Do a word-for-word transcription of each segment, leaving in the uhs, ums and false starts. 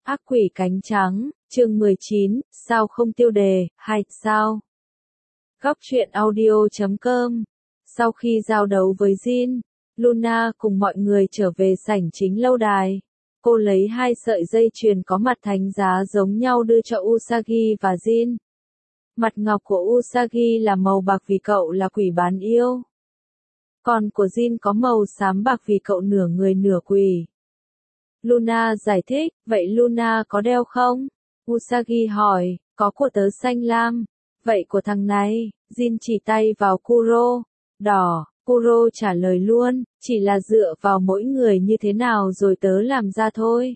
Ác quỷ cánh trắng, chương mười chín, sao không tiêu đề, hai, sao? Góc truyện audio chấm com. Sau khi giao đấu với Jin, Luna cùng mọi người trở về sảnh chính lâu đài. Cô lấy hai sợi dây chuyền có mặt thánh giá giống nhau đưa cho Usagi và Jin. Mặt ngọc của Usagi là màu bạc vì cậu là quỷ bán yêu. Còn của Jin có màu xám bạc vì cậu nửa người nửa quỷ. Luna giải thích, vậy Luna có đeo không? Usagi hỏi, có của tớ xanh lam. Vậy của thằng này, Jin chỉ tay vào Kuro. Đỏ, Kuro trả lời luôn, chỉ là dựa vào mỗi người như thế nào rồi tớ làm ra thôi.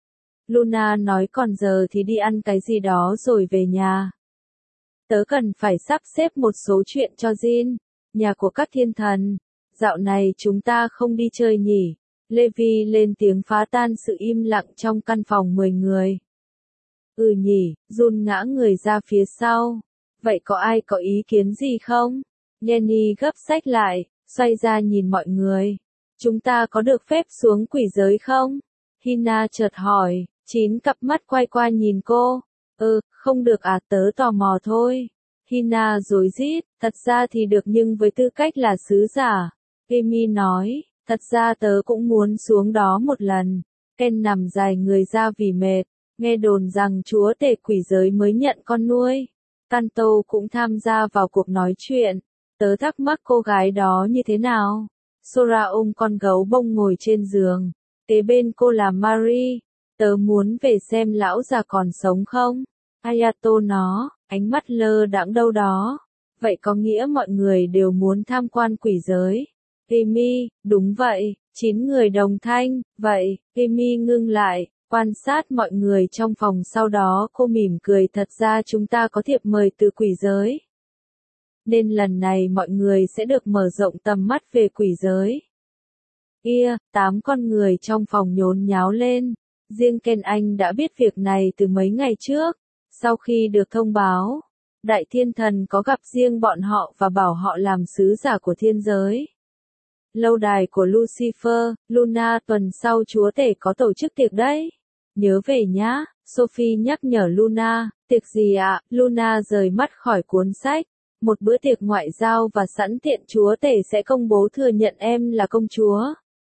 Luna nói còn giờ thì đi ăn cái gì đó rồi về nhà. Tớ cần phải sắp xếp một số chuyện cho Jin. Nhà của các thiên thần. Dạo này chúng ta không đi chơi nhỉ? Levi lên tiếng phá tan sự im lặng trong căn phòng mười người. Ừ nhỉ, Jun ngã người ra phía sau. Vậy có ai có ý kiến gì không? Jenny gấp sách lại, xoay ra nhìn mọi người. Chúng ta có được phép xuống quỷ giới không? Hina chợt hỏi, chín cặp mắt quay qua nhìn cô. Ừ, không được à, tớ tò mò thôi. Hina rối rít, thật ra thì được nhưng với tư cách là sứ giả. Amy nói. Thật ra tớ cũng muốn xuống đó một lần. Ken nằm dài người ra vì mệt. Nghe đồn rằng chúa tể quỷ giới mới nhận con nuôi. Kanto cũng tham gia vào cuộc nói chuyện. Tớ thắc mắc cô gái đó như thế nào. Sora ôm con gấu bông ngồi trên giường. Kế bên cô là Marie. Tớ muốn về xem lão già còn sống không. Ayato nó, ánh mắt lơ đãng đâu đó. Vậy có nghĩa mọi người đều muốn tham quan quỷ giới. Amy, đúng vậy, chín người đồng thanh, vậy, Amy ngưng lại, quan sát mọi người trong phòng sau đó cô mỉm cười thật ra chúng ta có thiệp mời từ quỷ giới. Nên lần này mọi người sẽ được mở rộng tầm mắt về quỷ giới. Kia, tám con người trong phòng nhốn nháo lên, riêng Ken Anh đã biết việc này từ mấy ngày trước, sau khi được thông báo, đại thiên thần có gặp riêng bọn họ và bảo họ làm sứ giả của thiên giới. Lâu đài của Lucifer, Luna tuần sau chúa tể có tổ chức tiệc đấy. Nhớ về nhá, Sophie nhắc nhở Luna, tiệc gì ạ? Luna rời mắt khỏi cuốn sách. Một bữa tiệc ngoại giao và sẵn tiện chúa tể sẽ công bố thừa nhận em là công chúa.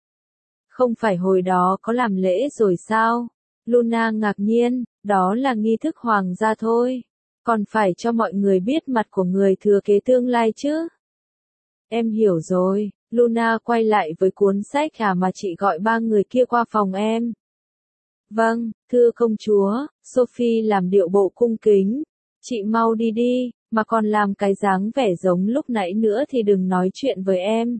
Không phải hồi đó có làm lễ rồi sao? Luna ngạc nhiên, đó là nghi thức hoàng gia thôi. Còn phải cho mọi người biết mặt của người thừa kế tương lai chứ. Em hiểu rồi. Luna quay lại với cuốn sách à mà chị gọi ba người kia qua phòng em. Vâng, thưa công chúa, Sophie làm điệu bộ cung kính. Chị mau đi đi, mà còn làm cái dáng vẻ giống lúc nãy nữa thì đừng nói chuyện với em.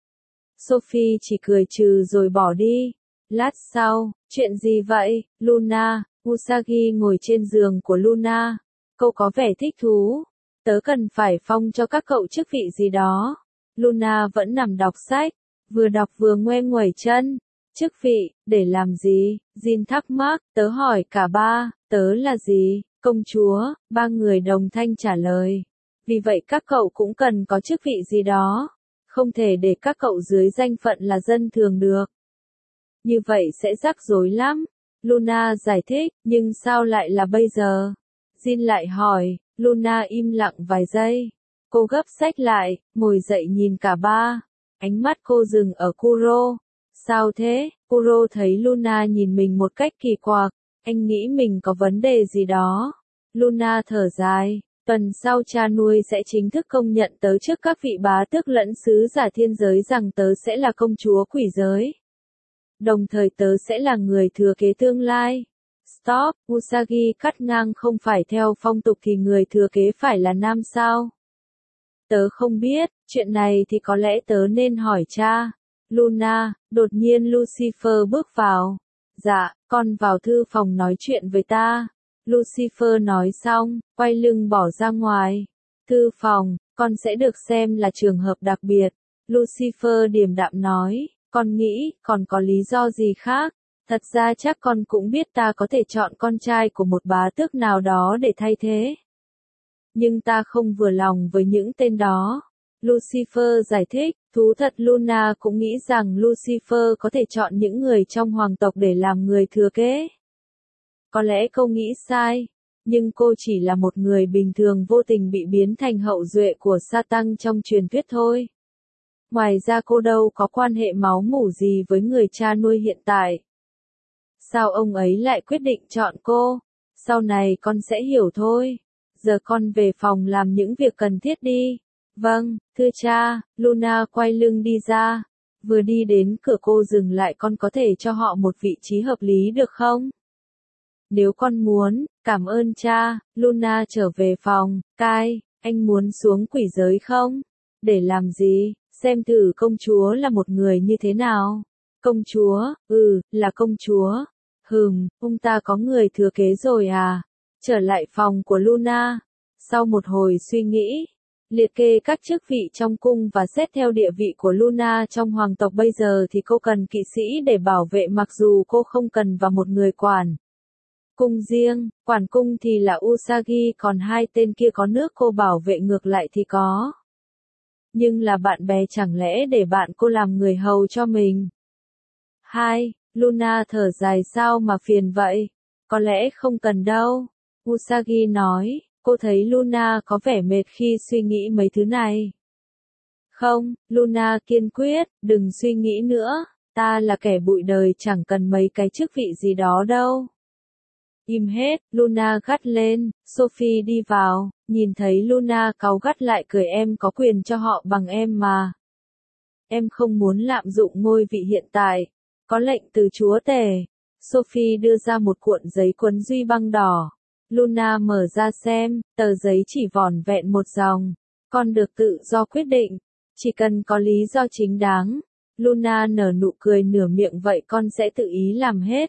Sophie chỉ cười trừ rồi bỏ đi. Lát sau, chuyện gì vậy, Luna? Usagi ngồi trên giường của Luna. Cậu có vẻ thích thú. Tớ cần phải phong cho các cậu chức vị gì đó. Luna vẫn nằm đọc sách, vừa đọc vừa ngoe nguẩy chân. Chức vị, để làm gì? Jin thắc mắc, tớ hỏi cả ba, tớ là gì? Công chúa, ba người đồng thanh trả lời. Vì vậy các cậu cũng cần có chức vị gì đó. Không thể để các cậu dưới danh phận là dân thường được. Như vậy sẽ rắc rối lắm. Luna giải thích, nhưng sao lại là bây giờ? Jin lại hỏi, Luna im lặng vài giây. Cô gấp sách lại, ngồi dậy nhìn cả ba. Ánh mắt cô dừng ở Kuro. Sao thế? Kuro thấy Luna nhìn mình một cách kỳ quặc. Anh nghĩ mình có vấn đề gì đó. Luna thở dài. Tuần sau cha nuôi sẽ chính thức công nhận tớ trước các vị bá tước lẫn sứ giả thiên giới rằng tớ sẽ là công chúa quỷ giới. Đồng thời tớ sẽ là người thừa kế tương lai. Stop, Usagi cắt ngang không phải theo phong tục thì người thừa kế phải là nam sao? Tớ không biết, chuyện này thì có lẽ tớ nên hỏi cha. Luna, đột nhiên Lucifer bước vào. Dạ, con vào thư phòng nói chuyện với ta. Lucifer nói xong, quay lưng bỏ ra ngoài. Thư phòng, con sẽ được xem là trường hợp đặc biệt. Lucifer điềm đạm nói, con nghĩ, còn có lý do gì khác? Thật ra chắc con cũng biết ta có thể chọn con trai của một bá tước nào đó để thay thế. Nhưng ta không vừa lòng với những tên đó. Lucifer giải thích, thú thật Luna cũng nghĩ rằng Lucifer có thể chọn những người trong hoàng tộc để làm người thừa kế. Có lẽ cô nghĩ sai, nhưng cô chỉ là một người bình thường vô tình bị biến thành hậu duệ của Satan trong truyền thuyết thôi. Ngoài ra cô đâu có quan hệ máu mủ gì với người cha nuôi hiện tại. Sao ông ấy lại quyết định chọn cô? Sau này con sẽ hiểu thôi. Giờ con về phòng làm những việc cần thiết đi. Vâng, thưa cha. Luna quay lưng đi ra. Vừa đi đến cửa cô dừng lại, con có thể cho họ một vị trí hợp lý được không? Nếu con muốn, cảm ơn cha. Luna trở về phòng. Kai, anh muốn xuống quỷ giới không? Để làm gì? Xem thử công chúa là một người như thế nào. Công chúa, ừ, là công chúa. Hừm, ông ta có người thừa kế rồi à? Trở lại phòng của Luna. Sau một hồi suy nghĩ, liệt kê các chức vị trong cung và xét theo địa vị của Luna trong hoàng tộc bây giờ thì cô cần kỵ sĩ để bảo vệ, mặc dù cô không cần vào một người quản cung riêng. Quản cung thì là Usagi, còn hai tên kia có nước cô bảo vệ ngược lại thì có. Nhưng là bạn bè, chẳng lẽ để bạn cô làm người hầu cho mình? Hai, Luna thở dài, sao mà phiền vậy? Có lẽ không cần đâu. Usagi nói, cô thấy Luna có vẻ mệt khi suy nghĩ mấy thứ này. Không, Luna kiên quyết, đừng suy nghĩ nữa, ta là kẻ bụi đời, chẳng cần mấy cái chức vị gì đó đâu. Im hết, Luna gắt lên. Sophie đi vào, nhìn thấy Luna cáu gắt lại cười, em có quyền cho họ bằng em mà. Em không muốn lạm dụng ngôi vị hiện tại. Có lệnh từ chúa tể. Sophie đưa ra một cuộn giấy quấn duy băng đỏ. Luna mở ra xem, tờ giấy chỉ vỏn vẹn một dòng. Con được tự do quyết định, chỉ cần có lý do chính đáng. Luna nở nụ cười nửa miệng, vậy con sẽ tự ý làm hết.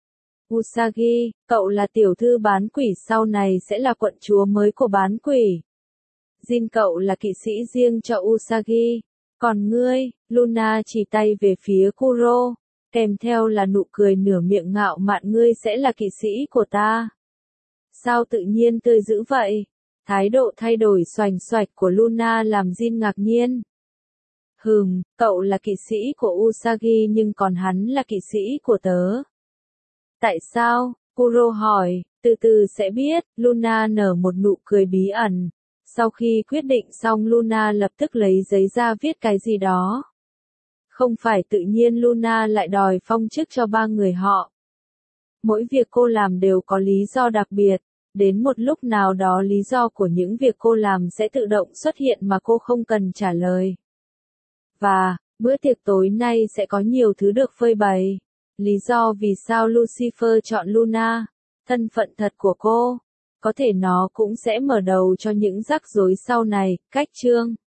Usagi, cậu là tiểu thư bán quỷ, sau này sẽ là quận chúa mới của bán quỷ. Jin, cậu là kỵ sĩ riêng cho Usagi. Còn ngươi, Luna chỉ tay về phía Kuro, kèm theo là nụ cười nửa miệng ngạo mạn, ngươi sẽ là kỵ sĩ của ta. Sao tự nhiên tươi dữ vậy? Thái độ thay đổi xoành xoạch của Luna làm Jin ngạc nhiên. Hừm, cậu là kỵ sĩ của Usagi nhưng còn hắn là kỵ sĩ của tớ. Tại sao? Kuro hỏi, từ từ sẽ biết. Luna nở một nụ cười bí ẩn. Sau khi quyết định xong, Luna lập tức lấy giấy ra viết cái gì đó. Không phải tự nhiên Luna lại đòi phong chức cho ba người họ. Mỗi việc cô làm đều có lý do đặc biệt. Đến một lúc nào đó lý do của những việc cô làm sẽ tự động xuất hiện mà cô không cần trả lời. Và, bữa tiệc tối nay sẽ có nhiều thứ được phơi bày. Lý do vì sao Lucifer chọn Luna, thân phận thật của cô, có thể nó cũng sẽ mở đầu cho những rắc rối sau này. Cách chương